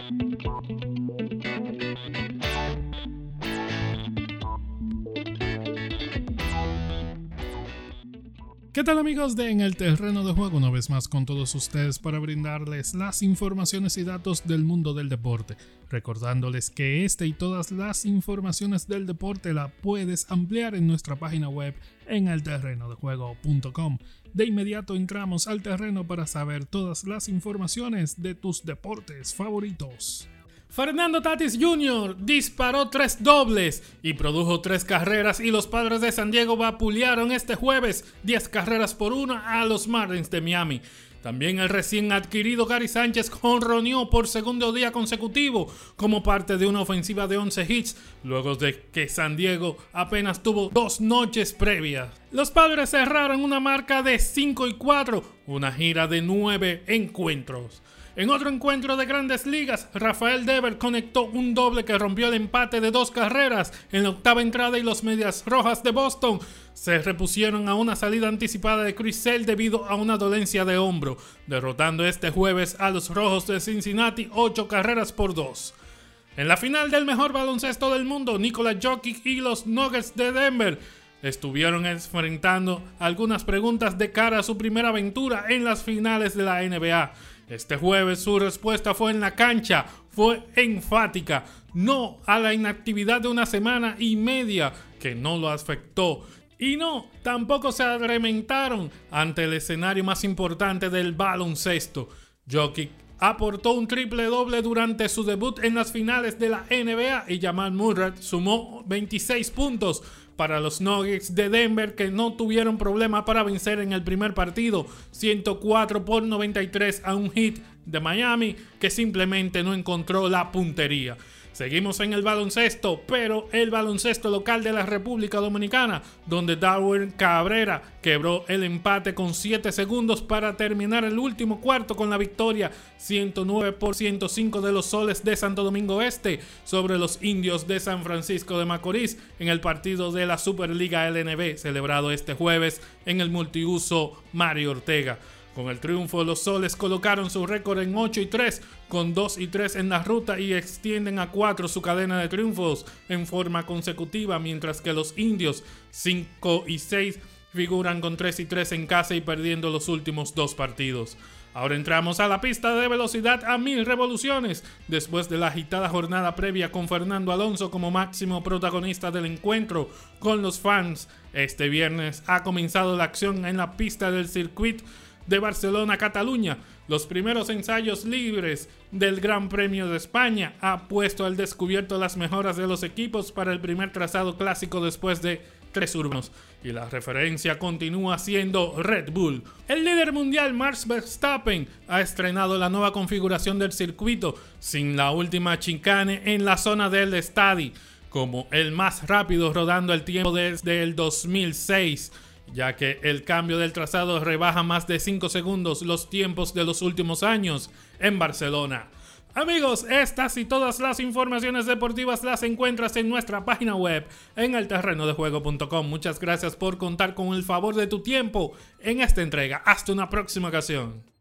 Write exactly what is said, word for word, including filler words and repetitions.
¿Qué tal, amigos de En el Terreno de Juego? Una vez más con todos ustedes para brindarles las informaciones y datos del mundo del deporte. Recordándoles que este y todas las informaciones del deporte la puedes ampliar en nuestra página web en el terreno de juego punto com. De inmediato entramos al terreno para saber todas las informaciones de tus deportes favoritos. Fernando Tatis junior disparó tres dobles y produjo tres carreras, y los Padres de San Diego vapulearon este jueves diez carreras por una a los Marlins de Miami. También el recién adquirido Gary Sánchez jonroneó por segundo día consecutivo como parte de una ofensiva de once hits, luego de que San Diego apenas tuvo dos noches previas. Los Padres cerraron una marca de cinco y cuatro, una gira de nueve encuentros. En otro encuentro de Grandes Ligas, Rafael Devers conectó un doble que rompió el empate de dos carreras en la octava entrada, y los Medias Rojas de Boston se repusieron a una salida anticipada de Chris Sale debido a una dolencia de hombro, derrotando este jueves a los Rojos de Cincinnati ocho carreras por dos. En la final del mejor baloncesto del mundo, Nikola Jokic y los Nuggets de Denver estuvieron enfrentando algunas preguntas de cara a su primera aventura en las finales de la N B A. Este jueves su respuesta fue en la cancha, fue enfática, no a la inactividad de una semana y media que no lo afectó. Y no, tampoco se arrementaron ante el escenario más importante del baloncesto. Jokic aportó un triple doble durante su debut en las finales de la N B A, y Jamal Murray sumó veintiséis puntos para los Nuggets de Denver, que no tuvieron problema para vencer en el primer partido ciento cuatro por noventa y tres a un Heat de Miami que simplemente no encontró la puntería. Seguimos en el baloncesto, pero el baloncesto local de la República Dominicana, donde Darwin Cabrera quebró el empate con siete segundos para terminar el último cuarto con la victoria ciento nueve por ciento cinco de los Soles de Santo Domingo Este sobre los Indios de San Francisco de Macorís en el partido de la Superliga L N B celebrado este jueves en el multiuso Mario Ortega. Con el triunfo, los Soles colocaron su récord en ocho y tres, con dos y tres en la ruta, y extienden a cuatro su cadena de triunfos en forma consecutiva, mientras que los Indios, cinco y seis, figuran con tres y tres en casa y perdiendo los últimos dos partidos. Ahora entramos a la pista de velocidad a mil revoluciones, después de la agitada jornada previa con Fernando Alonso como máximo protagonista del encuentro con los fans. Este viernes ha comenzado la acción en la pista del circuito de Barcelona-Cataluña. Los primeros ensayos libres del Gran Premio de España ha puesto al descubierto las mejoras de los equipos para el primer trazado clásico después de tres urbanos, y la referencia continúa siendo Red Bull. El líder mundial Max Verstappen ha estrenado la nueva configuración del circuito sin la última chicane en la zona del estadio, como el más rápido, rodando el tiempo desde el dos mil seis, ya que el cambio del trazado rebaja más de cinco segundos los tiempos de los últimos años en Barcelona. Amigos, estas y todas las informaciones deportivas las encuentras en nuestra página web en el terreno de juego punto com. Muchas gracias por contar con el favor de tu tiempo en esta entrega. Hasta una próxima ocasión.